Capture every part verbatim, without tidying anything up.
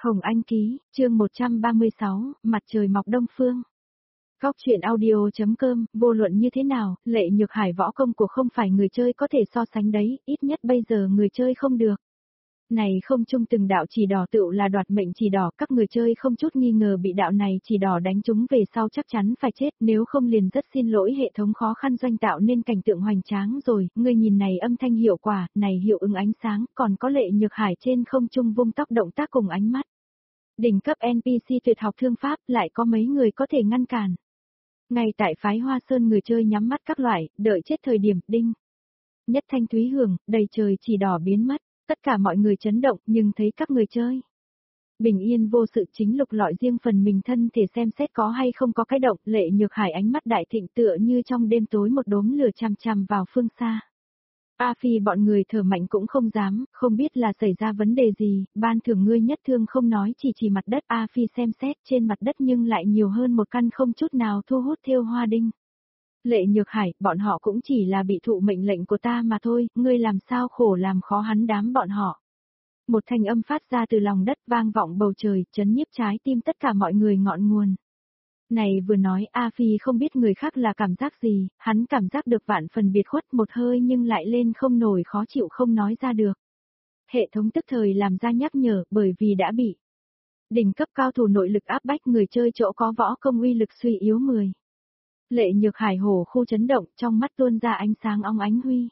Hồng Anh ký, chương một trăm ba mươi sáu, mặt trời mọc đông phương. Góc truyện audio.com, vô luận như thế nào, Lệ Nhược Hải võ công của không phải người chơi có thể so sánh đấy, ít nhất bây giờ người chơi không được. Này không chung từng đạo chỉ đỏ tựu là đoạt mệnh chỉ đỏ, các người chơi không chút nghi ngờ bị đạo này chỉ đỏ đánh trúng về sau chắc chắn phải chết, nếu không liền rất xin lỗi hệ thống khó khăn doanh tạo nên cảnh tượng hoành tráng rồi, ngươi nhìn này âm thanh hiệu quả, này hiệu ứng ánh sáng, còn có Lệ Nhược Hải trên không trung vung tóc động tác cùng ánh mắt. Đỉnh cấp en pê xê tuyệt học thương pháp lại có mấy người có thể ngăn cản. Ngay tại phái Hoa Sơn người chơi nhắm mắt các loại, đợi chết thời điểm, đinh. Nhất thanh thúy hưởng, đầy trời chỉ đỏ biến mất, tất cả mọi người chấn động nhưng thấy các người chơi. Bình yên vô sự chính lục lọi riêng phần mình thân thể xem xét có hay không có cái động, Lệ Nhược Hải ánh mắt đại thịnh tựa như trong đêm tối một đốm lửa chằm chằm vào phương xa. A Phi bọn người thở mạnh cũng không dám, không biết là xảy ra vấn đề gì, ban thưởng ngươi nhất thương không nói chỉ chỉ mặt đất. A Phi xem xét trên mặt đất nhưng lại nhiều hơn một căn không chút nào thu hút thêu hoa đinh. Lệ Nhược Hải, bọn họ cũng chỉ là bị thụ mệnh lệnh của ta mà thôi, ngươi làm sao khổ làm khó hắn đám bọn họ. Một thanh âm phát ra từ lòng đất vang vọng bầu trời, chấn nhiếp trái tim tất cả mọi người ngọn nguồn. Này vừa nói A Phi không biết người khác là cảm giác gì, hắn cảm giác được vạn phần biệt khuất một hơi nhưng lại lên không nổi khó chịu không nói ra được. Hệ thống tức thời làm ra nhắc nhở bởi vì đã bị đỉnh cấp cao thủ nội lực áp bách người chơi chỗ có võ công uy lực suy yếu mười. Lệ Nhược Hải hổ khu chấn động trong mắt tuôn ra ánh sáng óng ánh huy.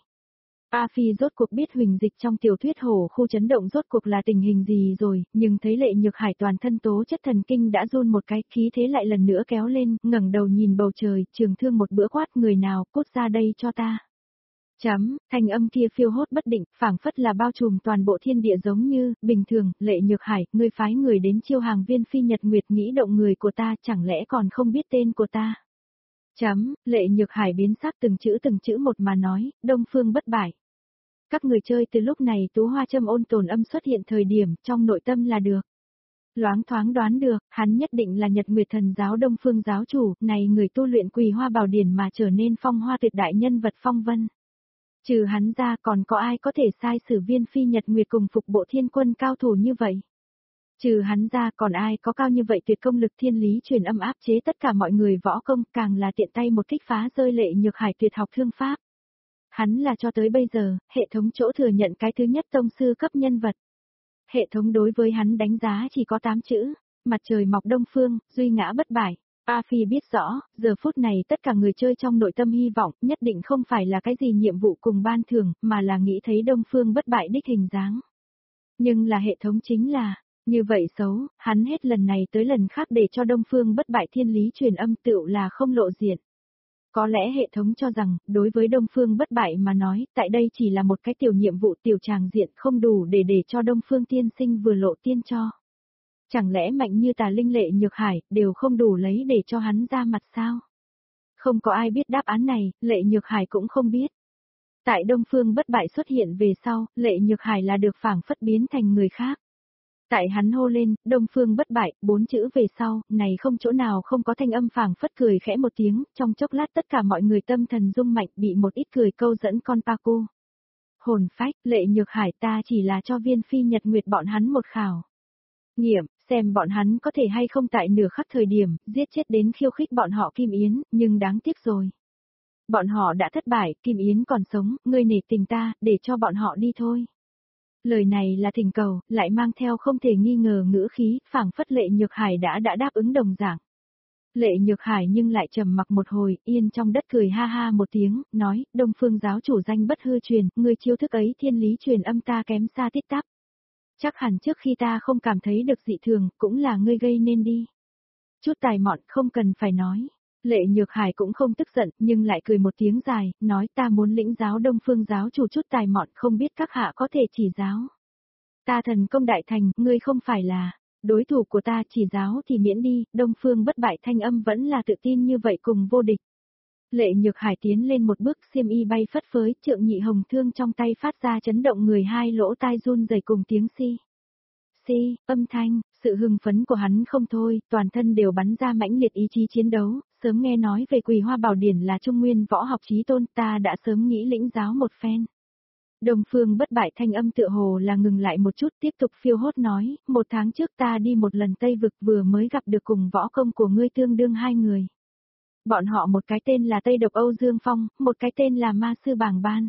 A Phi rốt cuộc biết huỳnh dịch trong tiểu thuyết hổ khu chấn động rốt cuộc là tình hình gì rồi, nhưng thấy Lệ Nhược Hải toàn thân tố chất thần kinh đã run một cái, khí thế lại lần nữa kéo lên, ngẩng đầu nhìn bầu trời, trường thương một bữa quát người nào, cút ra đây cho ta. Chấm, thanh âm kia phiêu hốt bất định, phảng phất là bao trùm toàn bộ thiên địa giống như, bình thường, Lệ Nhược Hải, ngươi phái người đến chiêu hàng viên phi nhật nguyệt nghĩ động người của ta, chẳng lẽ còn không biết tên của ta. Chấm, Lệ Nhược Hải biến sắc từng chữ từng chữ một mà nói, Đông Phương bất bại. Các người chơi từ lúc này tú hoa châm ôn tồn âm xuất hiện thời điểm trong nội tâm là được. Loáng thoáng đoán được, hắn nhất định là Nhật Nguyệt Thần giáo Đông Phương giáo chủ, này người tu luyện Quỳ Hoa Bảo Điển mà trở nên phong hoa tuyệt đại nhân vật phong vân. Trừ hắn ra còn có ai có thể sai sử viên phi Nhật Nguyệt cùng phục bộ thiên quân cao thủ như vậy? Trừ hắn ra còn ai có cao như vậy tuyệt công lực thiên lý truyền âm áp chế tất cả mọi người võ công, càng là tiện tay một kích phá rơi Lệ Nhược Hải tuyệt học thương pháp. Hắn là cho tới bây giờ, hệ thống chỗ thừa nhận cái thứ nhất tông sư cấp nhân vật. Hệ thống đối với hắn đánh giá chỉ có tám chữ, mặt trời mọc đông phương, duy ngã bất bại. A Phi biết rõ, giờ phút này tất cả người chơi trong nội tâm hy vọng nhất định không phải là cái gì nhiệm vụ cùng ban thưởng, mà là nghĩ thấy đông phương bất bại đích hình dáng. Nhưng là hệ thống chính là, như vậy xấu, hắn hết lần này tới lần khác để cho đông phương bất bại thiên lý truyền âm tựu là không lộ diện. Có lẽ hệ thống cho rằng, đối với Đông Phương bất bại mà nói, tại đây chỉ là một cái tiểu nhiệm vụ tiểu tràng diện không đủ để để cho Đông Phương tiên sinh vừa lộ tiên cho. Chẳng lẽ mạnh như tà linh Lệ Nhược Hải, đều không đủ lấy để cho hắn ra mặt sao? Không có ai biết đáp án này, Lệ Nhược Hải cũng không biết. Tại Đông Phương bất bại xuất hiện về sau, Lệ Nhược Hải là được phảng phất biến thành người khác. Tại hắn hô lên, Đông Phương bất bại, bốn chữ về sau, này không chỗ nào không có thanh âm phảng phất cười khẽ một tiếng, trong chốc lát tất cả mọi người tâm thần rung mạnh bị một ít cười câu dẫn con Paco. Hồn phách, Lệ Nhược Hải ta chỉ là cho viên phi nhật nguyệt bọn hắn một khảo nghiệm, xem bọn hắn có thể hay không tại nửa khắc thời điểm, giết chết đến khiêu khích bọn họ Kim Yến, nhưng đáng tiếc rồi. Bọn họ đã thất bại, Kim Yến còn sống, ngươi nể tình ta, để cho bọn họ đi thôi. Lời này là thỉnh cầu, lại mang theo không thể nghi ngờ ngữ khí, phảng phất Lệ Nhược Hải đã đã đáp ứng đồng dạng. Lệ Nhược Hải nhưng lại trầm mặc một hồi, yên trong đất cười ha ha một tiếng, nói, Đông Phương giáo chủ danh bất hư truyền, ngươi chiêu thức ấy thiên lý truyền âm ta kém xa tít tắp. Chắc hẳn trước khi ta không cảm thấy được dị thường, cũng là ngươi gây nên đi. Chút tài mọn không cần phải nói. Lệ Nhược Hải cũng không tức giận, nhưng lại cười một tiếng dài, nói ta muốn lĩnh giáo Đông Phương giáo chủ chút tài mọn, không biết các hạ có thể chỉ giáo. Ta thần công đại thành, ngươi không phải là đối thủ của ta, chỉ giáo thì miễn đi. Đông Phương bất bại thanh âm vẫn là tự tin như vậy cùng vô địch. Lệ Nhược Hải tiến lên một bước, xiêm y bay phất phới, trượng nhị hồng thương trong tay phát ra chấn động người, hai lỗ tai run rẩy cùng tiếng si. Si, âm thanh, sự hưng phấn của hắn không thôi, toàn thân đều bắn ra mãnh liệt ý chí chiến đấu, sớm nghe nói về Quỳ Hoa Bảo Điển là trung nguyên võ học chí tôn, ta đã sớm nghĩ lĩnh giáo một phen. Đông Phương Bất Bại thanh âm tựa hồ là ngừng lại một chút tiếp tục phiêu hốt nói, một tháng trước ta đi một lần Tây Vực vừa mới gặp được cùng võ công của ngươi tương đương hai người. Bọn họ một cái tên là Tây Độc Âu Dương Phong, một cái tên là Ma Sư Bàng Ban.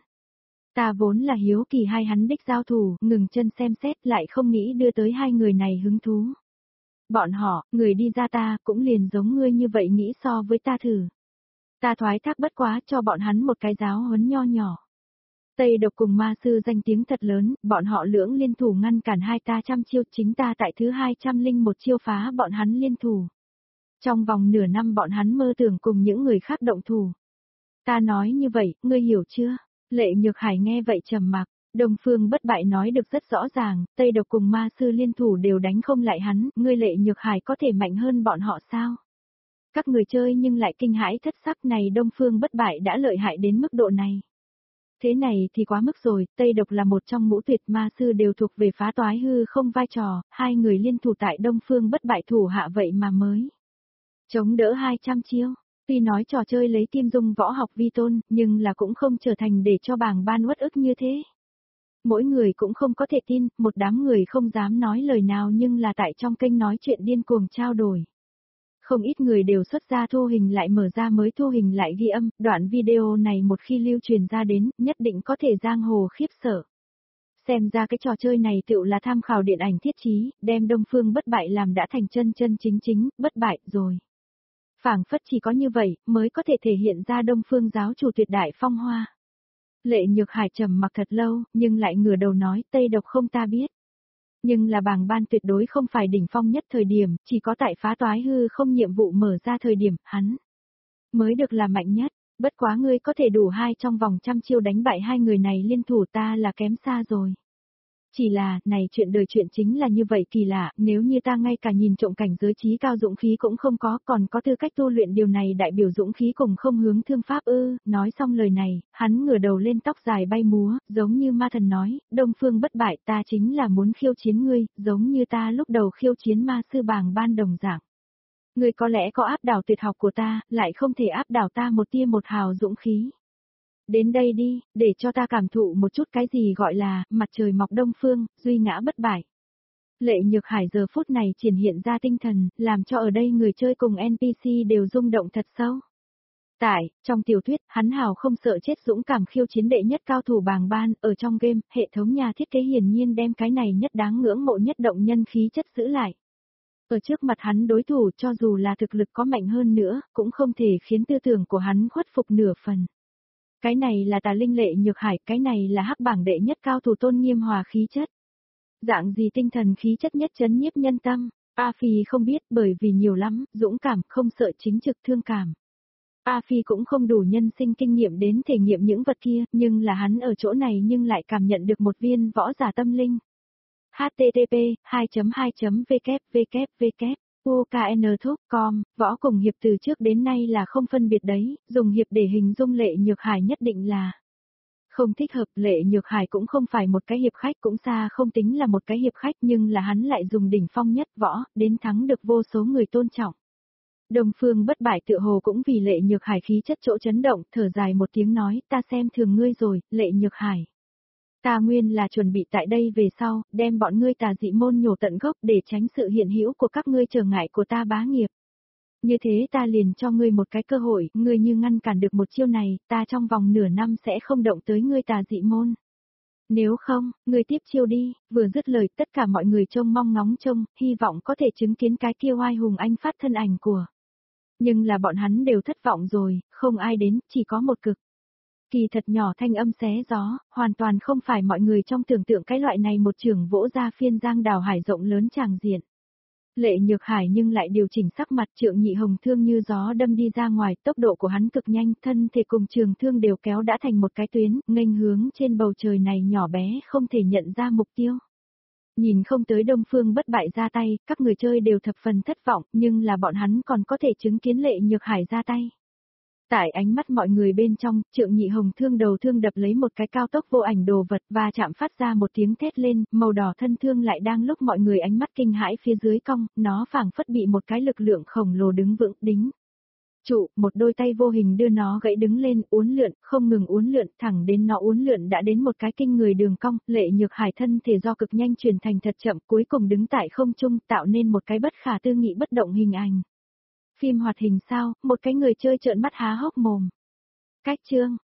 Ta vốn là hiếu kỳ hai hắn đích giao thủ, ngừng chân xem xét lại không nghĩ đưa tới hai người này hứng thú. Bọn họ, người đi ra ta, cũng liền giống ngươi như vậy nghĩ so với ta thử. Ta thoái thác bất quá cho bọn hắn một cái giáo huấn nho nhỏ. Tây Độc cùng Ma Sư danh tiếng thật lớn, bọn họ lưỡng liên thủ ngăn cản hai ta trăm chiêu, chính ta tại thứ hai trăm linh một chiêu phá bọn hắn liên thủ. Trong vòng nửa năm bọn hắn mơ tưởng cùng những người khác động thủ. Ta nói như vậy, ngươi hiểu chưa? Lệ Nhược Hải nghe vậy trầm mặc, Đông Phương Bất Bại nói được rất rõ ràng, Tây Độc cùng Ma Sư liên thủ đều đánh không lại hắn, ngươi Lệ Nhược Hải có thể mạnh hơn bọn họ sao? Các người chơi nhưng lại kinh hãi thất sắc này Đông Phương Bất Bại đã lợi hại đến mức độ này. Thế này thì quá mức rồi, Tây Độc là một trong ngũ tuyệt, Ma Sư đều thuộc về phá toái hư không vai trò, hai người liên thủ tại Đông Phương Bất Bại thủ hạ vậy mà mới chống đỡ hai trăm chiêu. Tuy nói trò chơi lấy Kim Dung võ học vi tôn, nhưng là cũng không trở thành để cho Bàng Ban uất ức như thế. Mỗi người cũng không có thể tin, một đám người không dám nói lời nào nhưng là tại trong kênh nói chuyện điên cuồng trao đổi. Không ít người đều xuất ra thu hình lại mở ra mới thu hình lại ghi âm, đoạn video này một khi lưu truyền ra đến, nhất định có thể giang hồ khiếp sợ. Xem ra cái trò chơi này tựu là tham khảo điện ảnh thiết chí, đem Đông Phương Bất Bại làm đã thành chân chân chính chính, bất bại rồi. Phảng phất chỉ có như vậy, mới có thể thể hiện ra Đông Phương giáo chủ tuyệt đại phong hoa. Lệ Nhược Hải trầm mặc thật lâu, nhưng lại ngửa đầu nói, Tây Độc không ta biết. Nhưng là Bàng Ban tuyệt đối không phải đỉnh phong nhất thời điểm, chỉ có tại phá toái hư không nhiệm vụ mở ra thời điểm, hắn mới được là mạnh nhất, bất quá ngươi có thể đủ hai trong vòng trăm chiêu đánh bại hai người này liên thủ ta là kém xa rồi. Chỉ là, này chuyện đời chuyện chính là như vậy kỳ lạ, nếu như ta ngay cả nhìn trộm cảnh giới trí cao dũng khí cũng không có, còn có tư cách tu luyện điều này đại biểu dũng khí cùng không hướng thương pháp ư, nói xong lời này, hắn ngửa đầu lên tóc dài bay múa, giống như ma thần nói, Đông Phương Bất Bại ta chính là muốn khiêu chiến ngươi, giống như ta lúc đầu khiêu chiến Ma Sư Bàng Ban đồng dạng. Ngươi có lẽ có áp đảo tuyệt học của ta, lại không thể áp đảo ta một tia một hào dũng khí. Đến đây đi, để cho ta cảm thụ một chút cái gì gọi là, mặt trời mọc đông phương, duy ngã bất bại. Lệ Nhược Hải giờ phút này triển hiện ra tinh thần, làm cho ở đây người chơi cùng en pê xê đều rung động thật sâu. Tại, trong tiểu thuyết, hắn hào không sợ chết dũng cảm khiêu chiến đệ nhất cao thủ Bàng Ban, ở trong game, hệ thống nhà thiết kế hiển nhiên đem cái này nhất đáng ngưỡng mộ nhất động nhân khí chất giữ lại. Ở trước mặt hắn đối thủ cho dù là thực lực có mạnh hơn nữa, cũng không thể khiến tư tưởng của hắn khuất phục nửa phần. Cái này là Tà Linh Lệ Nhược Hải, cái này là hắc bảng đệ nhất cao thủ tôn nghiêm hòa khí chất. Dạng gì tinh thần khí chất nhất chấn nhiếp nhân tâm, A Phi không biết bởi vì nhiều lắm, dũng cảm, không sợ chính trực thương cảm. A Phi cũng không đủ nhân sinh kinh nghiệm đến thể nghiệm những vật kia, nhưng là hắn ở chỗ này nhưng lại cảm nhận được một viên võ giả tâm linh. H T T P hai chấm hai chấm W W W U K N T O com, võ cùng hiệp từ trước đến nay là không phân biệt đấy, dùng hiệp để hình dung Lệ Nhược Hải nhất định là không thích hợp. Lệ Nhược Hải cũng không phải một cái hiệp khách, cũng xa không tính là một cái hiệp khách, nhưng là hắn lại dùng đỉnh phong nhất võ, đến thắng được vô số người tôn trọng. Đông Phương Bất Bại tựa hồ cũng vì Lệ Nhược Hải khí chất chỗ chấn động, thở dài một tiếng nói, ta xem thường ngươi rồi, Lệ Nhược Hải. Ta nguyên là chuẩn bị tại đây về sau, đem bọn ngươi Tà Dị môn nhổ tận gốc để tránh sự hiện hữu của các ngươi trở ngại của ta bá nghiệp. Như thế ta liền cho ngươi một cái cơ hội, ngươi như ngăn cản được một chiêu này, ta trong vòng nửa năm sẽ không động tới ngươi Tà Dị môn. Nếu không, ngươi tiếp chiêu đi. Vừa dứt lời, tất cả mọi người trông mong ngóng trông, hy vọng có thể chứng kiến cái kia oai hùng anh phát thân ảnh của. Nhưng là bọn hắn đều thất vọng rồi, không ai đến, chỉ có một cực kỳ thật nhỏ thanh âm xé gió, hoàn toàn không phải mọi người trong tưởng tượng cái loại này một trường vỗ ra phiên giang đào hải rộng lớn tràng diện. Lệ Nhược Hải nhưng lại điều chỉnh sắc mặt, Trượng Nhị Hồng thương như gió đâm đi ra ngoài, tốc độ của hắn cực nhanh, thân thể cùng trường thương đều kéo đã thành một cái tuyến, nghênh hướng trên bầu trời này nhỏ bé không thể nhận ra mục tiêu. Nhìn không tới Đông Phương Bất Bại ra tay, các người chơi đều thập phần thất vọng, nhưng là bọn hắn còn có thể chứng kiến Lệ Nhược Hải ra tay. Tại ánh mắt mọi người bên trong, Trượng Nhị Hồng thương đầu thương đập lấy một cái cao tốc vô ảnh đồ vật và chạm phát ra một tiếng thét lên, màu đỏ thân thương lại đang lúc mọi người ánh mắt kinh hãi phía dưới cong, nó phảng phất bị một cái lực lượng khổng lồ đứng vững đính. Trụ, một đôi tay vô hình đưa nó gãy đứng lên, uốn lượn, không ngừng uốn lượn, thẳng đến nó uốn lượn đã đến một cái kinh người đường cong, Lệ Nhược Hải thân thể do cực nhanh chuyển thành thật chậm, cuối cùng đứng tại không trung, tạo nên một cái bất khả tư nghị bất động hình ảnh. Phim hoạt hình sao, một cái người chơi trợn mắt há hốc mồm. Cách chương